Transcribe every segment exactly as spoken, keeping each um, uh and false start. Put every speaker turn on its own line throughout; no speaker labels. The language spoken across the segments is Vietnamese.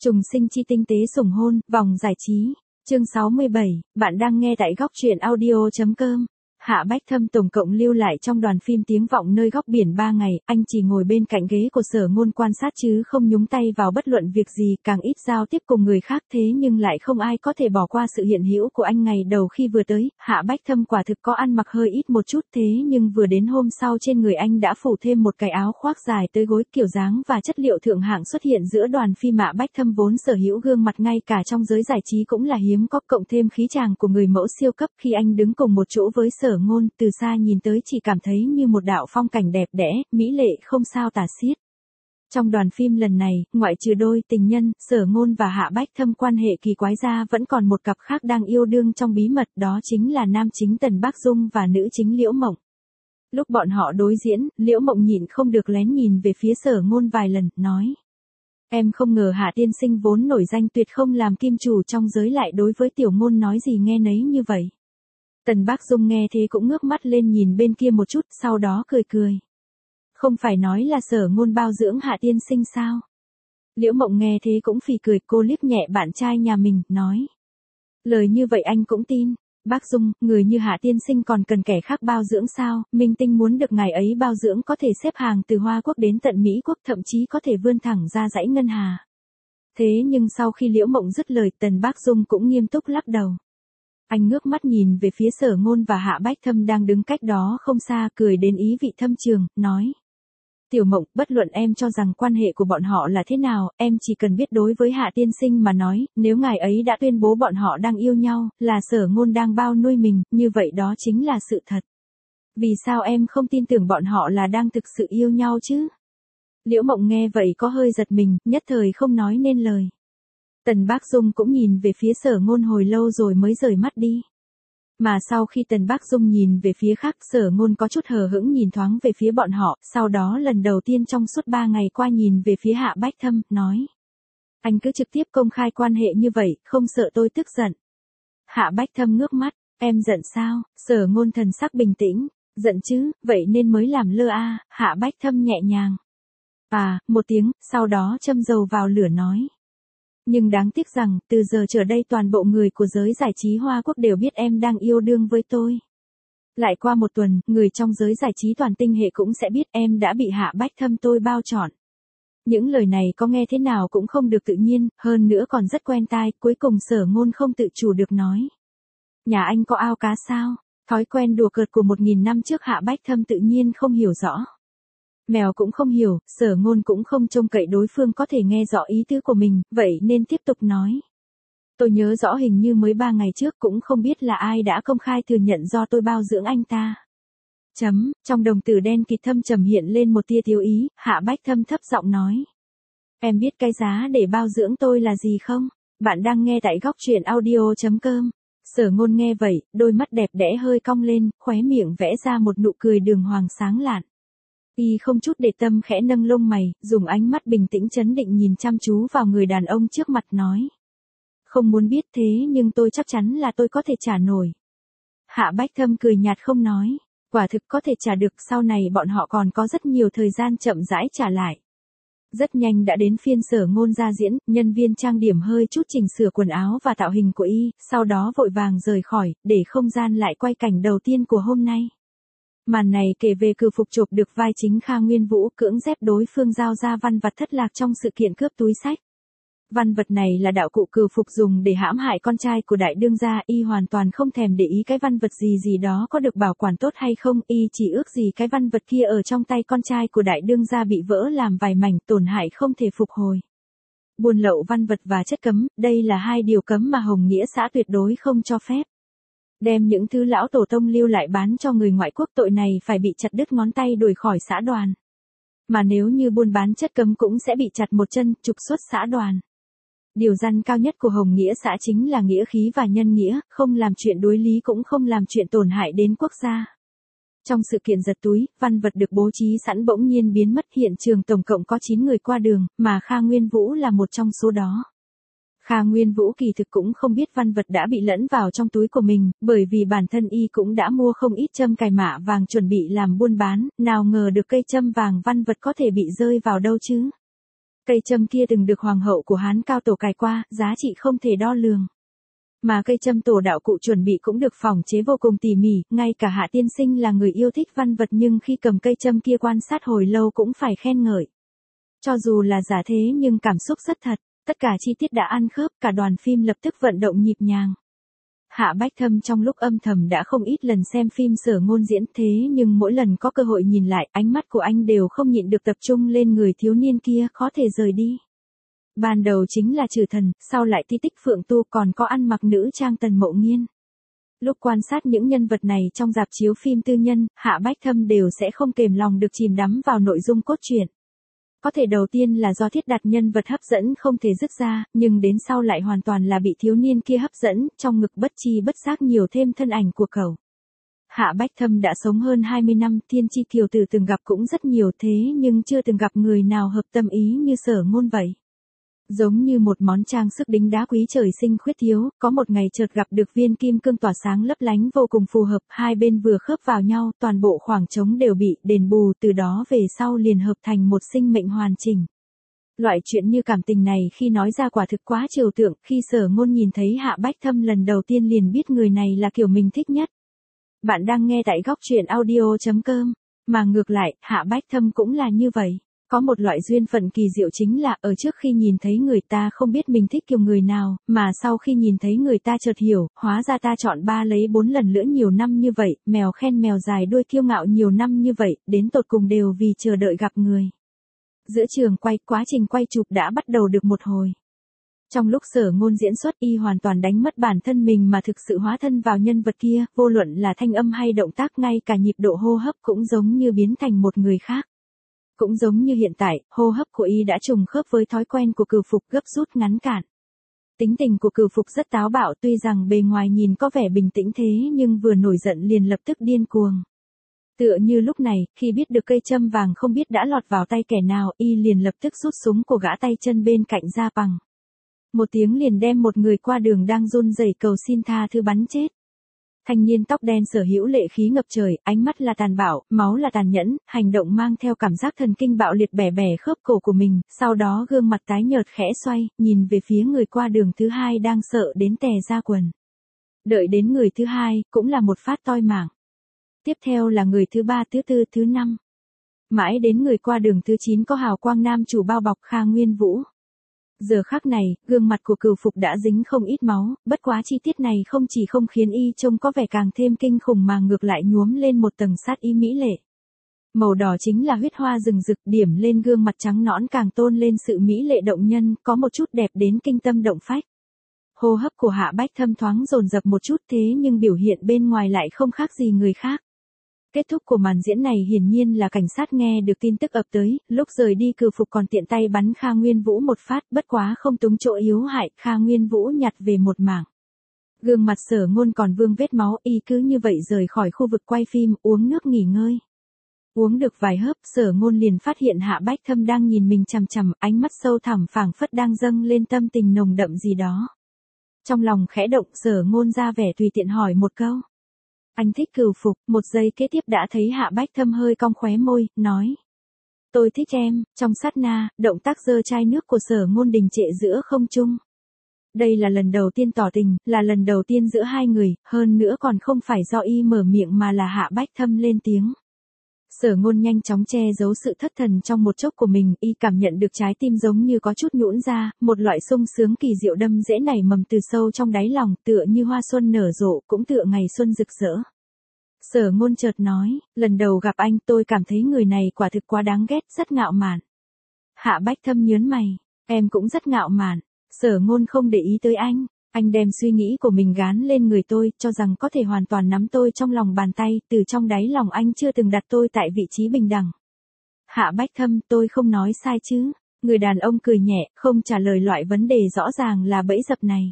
Trùng sinh chi tinh tế sủng hôn, vòng giải trí. Chương sáu mươi bảy, bạn đang nghe tại góc truyện audio chấm com. Hạ Bách Thâm tổng cộng lưu lại trong đoàn phim Tiếng Vọng Nơi Góc Biển ba ngày, anh chỉ ngồi bên cạnh ghế của Sở Ngôn quan sát chứ không nhúng tay vào bất luận việc gì, càng ít giao tiếp cùng người khác, thế nhưng lại không ai có thể bỏ qua sự hiện hữu của anh ngày đầu khi vừa tới. Hạ Bách Thâm quả thực có ăn mặc hơi ít một chút, thế nhưng vừa đến hôm sau trên người anh đã phủ thêm một cái áo khoác dài tới gối, kiểu dáng và chất liệu thượng hạng xuất hiện giữa đoàn phim. Hạ Bách Thâm vốn sở hữu gương mặt ngay cả trong giới giải trí cũng là hiếm có, cộng thêm khí chàng của người mẫu siêu cấp, khi anh đứng cùng một chỗ với Sở Ngôn, từ xa nhìn tới chỉ cảm thấy như một đạo phong cảnh đẹp đẽ, mỹ lệ không sao tả xiết. Trong đoàn phim lần này, ngoại trừ đôi tình nhân, Sở Ngôn và Hạ Bách Thâm quan hệ kỳ quái ra, vẫn còn một cặp khác đang yêu đương trong bí mật, đó chính là nam chính Tần Bác Dung và nữ chính Liễu Mộng. Lúc bọn họ đối diễn, Liễu Mộng nhịn không được lén nhìn về phía Sở Ngôn vài lần, nói: "Em không ngờ Hạ tiên sinh vốn nổi danh tuyệt không làm kim chủ trong giới lại đối với tiểu Ngôn nói gì nghe nấy như vậy." Tần Bác Dung nghe thế cũng ngước mắt lên nhìn bên kia một chút, sau đó cười cười. "Không phải nói là Sở Ngôn bao dưỡng Hạ tiên sinh sao?" Liễu Mộng nghe thế cũng phì cười, cô liếc nhẹ bạn trai nhà mình, nói: "Lời như vậy anh cũng tin? Bác Dung, người như Hạ tiên sinh còn cần kẻ khác bao dưỡng sao? Minh tinh muốn được ngài ấy bao dưỡng có thể xếp hàng từ Hoa Quốc đến tận Mỹ Quốc, thậm chí có thể vươn thẳng ra dãy ngân hà." Thế nhưng sau khi Liễu Mộng dứt lời, Tần Bác Dung cũng nghiêm túc lắc đầu. Anh ngước mắt nhìn về phía Sở Ngôn và Hạ Bách Thâm đang đứng cách đó không xa, cười đến ý vị thâm trường, nói: "Tiểu Mộng, bất luận em cho rằng quan hệ của bọn họ là thế nào, em chỉ cần biết đối với Hạ tiên sinh mà nói, nếu ngài ấy đã tuyên bố bọn họ đang yêu nhau, là Sở Ngôn đang bao nuôi mình, như vậy đó chính là sự thật. Vì sao em không tin tưởng bọn họ là đang thực sự yêu nhau chứ?" Liễu Mộng nghe vậy có hơi giật mình, nhất thời không nói nên lời. Tần Bác Dung cũng nhìn về phía Sở Ngôn hồi lâu rồi mới rời mắt đi. Mà sau khi Tần Bác Dung nhìn về phía khác, Sở Ngôn có chút hờ hững nhìn thoáng về phía bọn họ, sau đó lần đầu tiên trong suốt ba ngày qua nhìn về phía Hạ Bách Thâm, nói: "Anh cứ trực tiếp công khai quan hệ như vậy, không sợ tôi tức giận?" Hạ Bách Thâm ngước mắt: "Em giận sao?" Sở Ngôn thần sắc bình tĩnh: "Giận chứ, vậy nên mới làm lơ a." À. Hạ Bách Thâm nhẹ nhàng: "À," một tiếng, sau đó châm dầu vào lửa nói: "Nhưng đáng tiếc rằng, từ giờ trở đây toàn bộ người của giới giải trí Hoa Quốc đều biết em đang yêu đương với tôi. Lại qua một tuần, người trong giới giải trí toàn tinh hệ cũng sẽ biết em đã bị Hạ Bách Thâm tôi bao trọn." Những lời này có nghe thế nào cũng không được tự nhiên, hơn nữa còn rất quen tai, cuối cùng Sở Ngôn không tự chủ được nói: "Nhà anh có ao cá sao?" Thói quen đùa cợt của một nghìn năm trước Hạ Bách Thâm tự nhiên không hiểu rõ. Mèo cũng không hiểu, Sở Ngôn cũng không trông cậy đối phương có thể nghe rõ ý tứ của mình, vậy nên tiếp tục nói: "Tôi nhớ rõ hình như mới ba ngày trước, cũng không biết là ai đã công khai thừa nhận do tôi bao dưỡng anh ta." Chấm, trong đồng tử đen kịt thâm trầm hiện lên một tia thiếu ý, Hạ Bách Thâm thấp giọng nói: "Em biết cái giá để bao dưỡng tôi là gì không? Bạn đang nghe tại góc truyện audio chấm com." Sở Ngôn nghe vậy, đôi mắt đẹp đẽ hơi cong lên, khóe miệng vẽ ra một nụ cười đường hoàng sáng lạn. Y không chút để tâm khẽ nâng lông mày, dùng ánh mắt bình tĩnh trấn định nhìn chăm chú vào người đàn ông trước mặt, nói: "Không muốn biết, thế nhưng tôi chắc chắn là tôi có thể trả nổi." Hạ Bách Thâm cười nhạt không nói: "Quả thực có thể trả được, sau này bọn họ còn có rất nhiều thời gian chậm rãi trả lại." Rất nhanh đã đến phiên Sở Ngôn ra diễn, nhân viên trang điểm hơi chút chỉnh sửa quần áo và tạo hình của y, sau đó vội vàng rời khỏi, để không gian lại quay cảnh đầu tiên của hôm nay. Màn này kể về cừu phục chộp được vai chính Kha Nguyên Vũ, cưỡng ép đối phương giao ra văn vật thất lạc trong sự kiện cướp túi xách. Văn vật này là đạo cụ cừu phục dùng để hãm hại con trai của đại đương gia, y hoàn toàn không thèm để ý cái văn vật gì gì đó có được bảo quản tốt hay không, y chỉ ước gì cái văn vật kia ở trong tay con trai của đại đương gia bị vỡ làm vài mảnh, tổn hại không thể phục hồi. Buôn lậu văn vật và chất cấm, đây là hai điều cấm mà Hồng Nghĩa xã tuyệt đối không cho phép. Đem những thứ lão tổ tông lưu lại bán cho người ngoại quốc, tội này phải bị chặt đứt ngón tay đuổi khỏi xã đoàn. Mà nếu như buôn bán chất cấm cũng sẽ bị chặt một chân, trục xuất xã đoàn. Điều răn cao nhất của Hồng Nghĩa xã chính là nghĩa khí và nhân nghĩa, không làm chuyện đối lý cũng không làm chuyện tổn hại đến quốc gia. Trong sự kiện giật túi, văn vật được bố trí sẵn bỗng nhiên biến mất, hiện trường tổng cộng có chín người qua đường, mà Kha Nguyên Vũ là một trong số đó. Kha Nguyên Vũ kỳ thực cũng không biết văn vật đã bị lẫn vào trong túi của mình, bởi vì bản thân y cũng đã mua không ít châm cài mạ vàng chuẩn bị làm buôn bán, nào ngờ được cây châm vàng văn vật có thể bị rơi vào đâu chứ. Cây châm kia từng được hoàng hậu của Hán Cao Tổ cài qua, giá trị không thể đo lường. Mà cây châm tổ đạo cụ chuẩn bị cũng được phòng chế vô cùng tỉ mỉ, ngay cả Hạ tiên sinh là người yêu thích văn vật nhưng khi cầm cây châm kia quan sát hồi lâu cũng phải khen ngợi. Cho dù là giả thế nhưng cảm xúc rất thật, tất cả chi tiết đã ăn khớp, cả đoàn phim lập tức vận động nhịp nhàng. Hạ Bách Thâm trong lúc âm thầm đã không ít lần xem phim Sở Ngôn diễn thế nhưng mỗi lần có cơ hội nhìn lại, ánh mắt của anh đều không nhịn được tập trung lên người thiếu niên kia, khó thể rời đi. Ban đầu chính là Trừ Thần, sau lại Ti Tích Phượng Tu, còn có ăn mặc nữ trang Tần Mộ Nghiên. Lúc quan sát những nhân vật này trong rạp chiếu phim tư nhân, Hạ Bách Thâm đều sẽ không kềm lòng được chìm đắm vào nội dung cốt truyện. Có thể đầu tiên là do thiết đặt nhân vật hấp dẫn không thể dứt ra, nhưng đến sau lại hoàn toàn là bị thiếu niên kia hấp dẫn, trong ngực bất chi bất giác nhiều thêm thân ảnh của cậu. Hạ Bách Thâm đã sống hơn hai mươi năm, thiên chi kiều tử từng gặp cũng rất nhiều thế nhưng chưa từng gặp người nào hợp tâm ý như Sở Ngôn vậy. Giống như một món trang sức đính đá quý trời sinh khuyết thiếu, có một ngày chợt gặp được viên kim cương tỏa sáng lấp lánh vô cùng phù hợp, hai bên vừa khớp vào nhau, toàn bộ khoảng trống đều bị đền bù, từ đó về sau liền hợp thành một sinh mệnh hoàn chỉnh. Loại chuyện như cảm tình này khi nói ra quả thực quá trừu tượng, khi Sở Ngôn nhìn thấy Hạ Bách Thâm lần đầu tiên liền biết người này là kiểu mình thích nhất. Bạn đang nghe tại góc truyện audio chấm com, mà ngược lại, Hạ Bách Thâm cũng là như vậy. Có một loại duyên phận kỳ diệu chính là ở trước khi nhìn thấy người ta không biết mình thích kiểu người nào, mà sau khi nhìn thấy người ta chợt hiểu, hóa ra ta chọn ba lấy bốn lần lữa nhiều năm như vậy, mèo khen mèo dài đuôi kiêu ngạo nhiều năm như vậy, đến tột cùng đều vì chờ đợi gặp người. Giữa trường quay, quá trình quay chụp đã bắt đầu được một hồi. Trong lúc Sở Ngôn diễn xuất, y hoàn toàn đánh mất bản thân mình mà thực sự hóa thân vào nhân vật kia, vô luận là thanh âm hay động tác, ngay cả nhịp độ hô hấp cũng giống như biến thành một người khác. Cũng giống như hiện tại, hô hấp của y đã trùng khớp với thói quen của Cửu Phục, gấp rút ngắn cạn. Tính tình của Cửu Phục rất táo bạo, tuy rằng bề ngoài nhìn có vẻ bình tĩnh thế nhưng vừa nổi giận liền lập tức điên cuồng. Tựa như lúc này, khi biết được cây châm vàng không biết đã lọt vào tay kẻ nào, y liền lập tức rút súng của gã tay chân bên cạnh ra bằng. Một tiếng liền đem một người qua đường đang run rẩy cầu xin tha thứ bắn chết. Thanh niên tóc đen sở hữu lệ khí ngập trời, ánh mắt là tàn bạo, máu là tàn nhẫn, hành động mang theo cảm giác thần kinh bạo liệt, bẻ bẻ khớp cổ của mình, sau đó gương mặt tái nhợt khẽ xoay, nhìn về phía người qua đường thứ hai đang sợ đến tè ra quần. Đợi đến người thứ hai, cũng là một phát toi mạng. Tiếp theo là người thứ ba, thứ tư, thứ năm. Mãi đến người qua đường thứ chín có hào quang nam chủ bao bọc Kha Nguyên Vũ. Giờ khắc này, gương mặt của Cửu Phục đã dính không ít máu, bất quá chi tiết này không chỉ không khiến y trông có vẻ càng thêm kinh khủng mà ngược lại nhuốm lên một tầng sát ý mỹ lệ. Màu đỏ chính là huyết hoa rừng rực, điểm lên gương mặt trắng nõn càng tôn lên sự mỹ lệ động nhân, có một chút đẹp đến kinh tâm động phách. Hô hấp của Hạ Bách Thâm thoáng dồn dập một chút thế nhưng biểu hiện bên ngoài lại không khác gì người khác. Kết thúc của màn diễn này hiển nhiên là cảnh sát nghe được tin tức ập tới, lúc rời đi Cửu Phục còn tiện tay bắn Kha Nguyên Vũ một phát, bất quá không trúng chỗ yếu hại, Kha Nguyên Vũ nhặt về một mảng. Gương mặt Sở Ngôn còn vương vết máu, y cứ như vậy rời khỏi khu vực quay phim, uống nước nghỉ ngơi. Uống được vài hớp, Sở Ngôn liền phát hiện Hạ Bách Thâm đang nhìn mình chằm chằm, ánh mắt sâu thẳm phảng phất đang dâng lên tâm tình nồng đậm gì đó. Trong lòng khẽ động, Sở Ngôn ra vẻ tùy tiện hỏi một câu. Anh thích Cửu Phục, một giây kế tiếp đã thấy Hạ Bách Thâm hơi cong khóe môi, nói. Tôi thích em, trong sát na, động tác giơ chai nước của Sở Ngôn đình trệ giữa không trung. Đây là lần đầu tiên tỏ tình, là lần đầu tiên giữa hai người, hơn nữa còn không phải do y mở miệng mà là Hạ Bách Thâm lên tiếng. Sở Ngôn nhanh chóng che giấu sự thất thần trong một chốc của mình, y cảm nhận được trái tim giống như có chút nhũn ra, một loại sung sướng kỳ diệu đâm dễ nảy mầm từ sâu trong đáy lòng, tựa như hoa xuân nở rộ, cũng tựa ngày xuân rực rỡ. Sở Ngôn chợt nói, lần đầu gặp anh tôi cảm thấy người này quả thực quá đáng ghét, rất ngạo mạn. Hạ Bách Thâm nhớn mày, em cũng rất ngạo mạn. Sở Ngôn không để ý tới anh. Anh đem suy nghĩ của mình gán lên người tôi, cho rằng có thể hoàn toàn nắm tôi trong lòng bàn tay, từ trong đáy lòng anh chưa từng đặt tôi tại vị trí bình đẳng. Hạ Bách Thâm, tôi không nói sai chứ? Người đàn ông cười nhẹ, không trả lời loại vấn đề rõ ràng là bẫy dập này.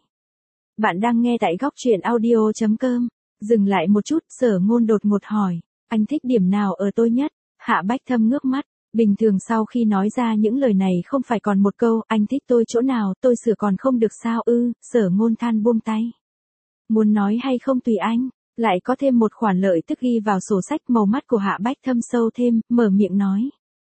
Bạn đang nghe tại góc truyện audio chấm com. Dừng lại một chút, Sở Ngôn đột ngột hỏi, anh thích điểm nào ở tôi nhất? Hạ Bách Thâm ngước mắt. Bình thường sau khi nói ra những lời này không phải còn một câu, anh thích tôi chỗ nào, tôi sửa còn không được sao ư, Sở Ngôn than buông tay. Muốn nói hay không tùy anh, lại có thêm một khoản lợi tức ghi vào sổ sách, màu mắt của Hạ Bách Thâm sâu thêm, mở miệng nói.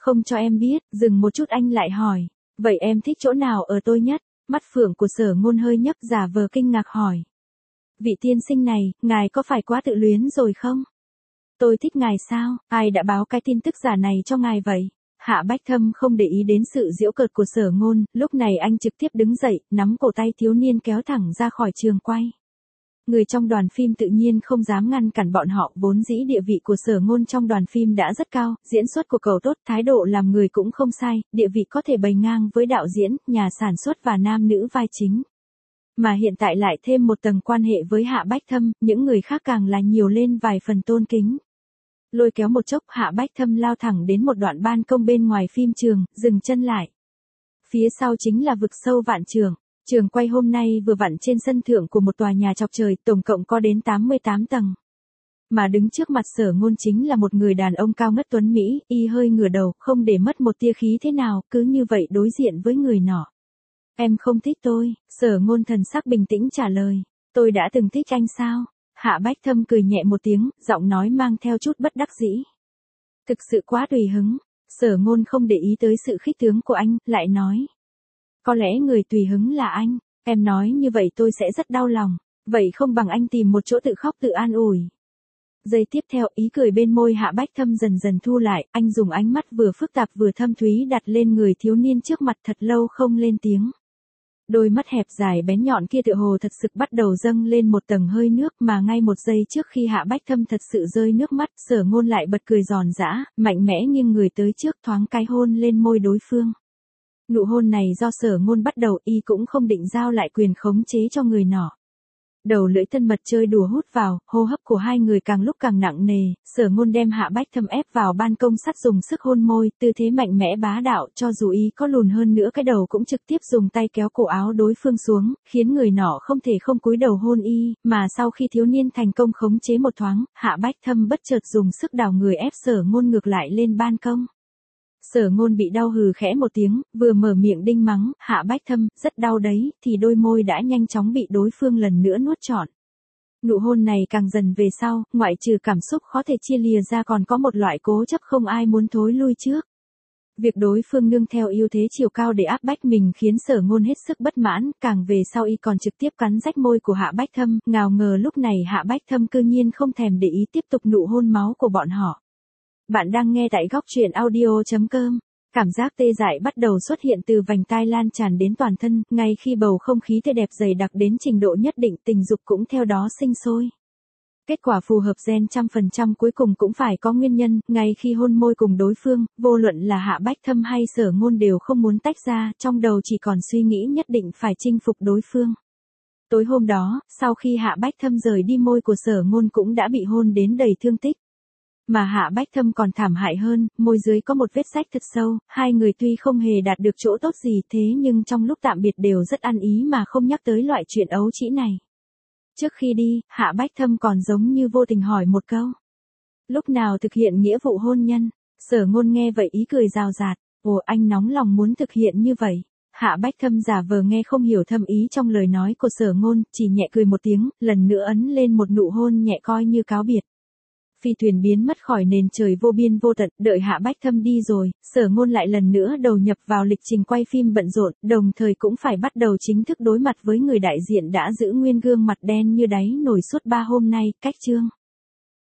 Không cho em biết, dừng một chút anh lại hỏi. Vậy em thích chỗ nào ở tôi nhất? Mắt phượng của Sở Ngôn hơi nhấp giả vờ kinh ngạc hỏi. Vị tiên sinh này, ngài có phải quá tự luyến rồi không? Tôi thích ngài sao? Ai đã báo cái tin tức giả này cho ngài vậy? Hạ Bách Thâm không để ý đến sự giễu cợt của Sở Ngôn, lúc này anh trực tiếp đứng dậy, nắm cổ tay thiếu niên kéo thẳng ra khỏi trường quay. Người trong đoàn phim tự nhiên không dám ngăn cản bọn họ, vốn dĩ địa vị của Sở Ngôn trong đoàn phim đã rất cao, diễn xuất của cậu tốt, thái độ làm người cũng không sai, địa vị có thể bày ngang với đạo diễn, nhà sản xuất và nam nữ vai chính. Mà hiện tại lại thêm một tầng quan hệ với Hạ Bách Thâm, những người khác càng là nhiều lên vài phần tôn kính. Lôi kéo một chốc, Hạ Bách Thâm lao thẳng đến một đoạn ban công bên ngoài phim trường, dừng chân lại. Phía sau chính là vực sâu vạn trường. Trường quay hôm nay vừa vặn trên sân thượng của một tòa nhà chọc trời, tổng cộng có đến tám mươi tám tầng. Mà đứng trước mặt Sở Ngôn chính là một người đàn ông cao ngất tuấn Mỹ, y hơi ngửa đầu, không để mất một tia khí thế nào, cứ như vậy đối diện với người nọ. Em không thích tôi, Sở Ngôn thần sắc bình tĩnh trả lời. Tôi đã từng thích anh sao? Hạ Bách Thâm cười nhẹ một tiếng, giọng nói mang theo chút bất đắc dĩ. Thực sự quá tùy hứng. Sở Ngôn không để ý tới sự khích tướng của anh, lại nói. Có lẽ người tùy hứng là anh, em nói như vậy tôi sẽ rất đau lòng, vậy không bằng anh tìm một chỗ tự khóc tự an ủi. Giây tiếp theo, ý cười bên môi Hạ Bách Thâm dần dần thu lại, anh dùng ánh mắt vừa phức tạp vừa thâm thúy đặt lên người thiếu niên trước mặt, thật lâu không lên tiếng. Đôi mắt hẹp dài bén nhọn kia tựa hồ thật sự bắt đầu dâng lên một tầng hơi nước, mà ngay một giây trước khi Hạ Bách Thâm thật sự rơi nước mắt, Sở Ngôn lại bật cười giòn giã, mạnh mẽ nghiêng người tới trước thoáng cái hôn lên môi đối phương. Nụ hôn này do Sở Ngôn bắt đầu, y cũng không định giao lại quyền khống chế cho người nọ. Đầu lưỡi thân mật chơi đùa hút vào, hô hấp của hai người càng lúc càng nặng nề, Sở Ngôn đem Hạ Bách Thâm ép vào ban công sắt dùng sức hôn môi, tư thế mạnh mẽ bá đạo, cho dù y có lùn hơn nữa cái đầu cũng trực tiếp dùng tay kéo cổ áo đối phương xuống, khiến người nọ không thể không cúi đầu hôn y, mà sau khi thiếu niên thành công khống chế một thoáng, Hạ Bách Thâm bất chợt dùng sức đảo người ép Sở Ngôn ngược lại lên ban công. Sở Ngôn bị đau hừ khẽ một tiếng, vừa mở miệng đinh mắng, Hạ Bách Thâm, rất đau đấy, thì đôi môi đã nhanh chóng bị đối phương lần nữa nuốt trọn. Nụ hôn này càng dần về sau, ngoại trừ cảm xúc khó thể chia lìa ra còn có một loại cố chấp không ai muốn thối lui trước. Việc đối phương nương theo ưu thế chiều cao để áp bách mình khiến Sở Ngôn hết sức bất mãn, càng về sau y còn trực tiếp cắn rách môi của Hạ Bách Thâm, ngào ngờ lúc này Hạ Bách Thâm cư nhiên không thèm để ý tiếp tục nụ hôn máu của bọn họ. Bạn đang nghe tại góc truyện audio chấm com. Cảm giác tê dại bắt đầu xuất hiện từ vành tai lan tràn đến toàn thân, ngay khi bầu không khí tươi đẹp dày đặc đến trình độ nhất định, tình dục cũng theo đó sinh sôi. Kết quả phù hợp gen trăm phần trăm cuối cùng cũng phải có nguyên nhân, ngay khi hôn môi cùng đối phương, vô luận là Hạ Bách Thâm hay Sở Ngôn đều không muốn tách ra, trong đầu chỉ còn suy nghĩ nhất định phải chinh phục đối phương. Tối hôm đó, sau khi Hạ Bách Thâm rời đi, môi của Sở Ngôn cũng đã bị hôn đến đầy thương tích. Mà Hạ Bách Thâm còn thảm hại hơn, môi dưới có một vết rách thật sâu, hai người tuy không hề đạt được chỗ tốt gì thế nhưng trong lúc tạm biệt đều rất ăn ý mà không nhắc tới loại chuyện ấu trĩ này. Trước khi đi, Hạ Bách Thâm còn giống như vô tình hỏi một câu. Lúc nào thực hiện nghĩa vụ hôn nhân? Sở Ngôn nghe vậy ý cười rào rạt, ồ anh nóng lòng muốn thực hiện như vậy. Hạ Bách Thâm giả vờ nghe không hiểu thâm ý trong lời nói của Sở Ngôn, chỉ nhẹ cười một tiếng, lần nữa ấn lên một nụ hôn nhẹ coi như cáo biệt. Phi thuyền biến mất khỏi nền trời vô biên vô tận, đợi Hạ Bách Thâm đi rồi, Sở Ngôn lại lần nữa đầu nhập vào lịch trình quay phim bận rộn, đồng thời cũng phải bắt đầu chính thức đối mặt với người đại diện đã giữ nguyên gương mặt đen như đáy nổi suốt ba hôm nay, Cách Trương.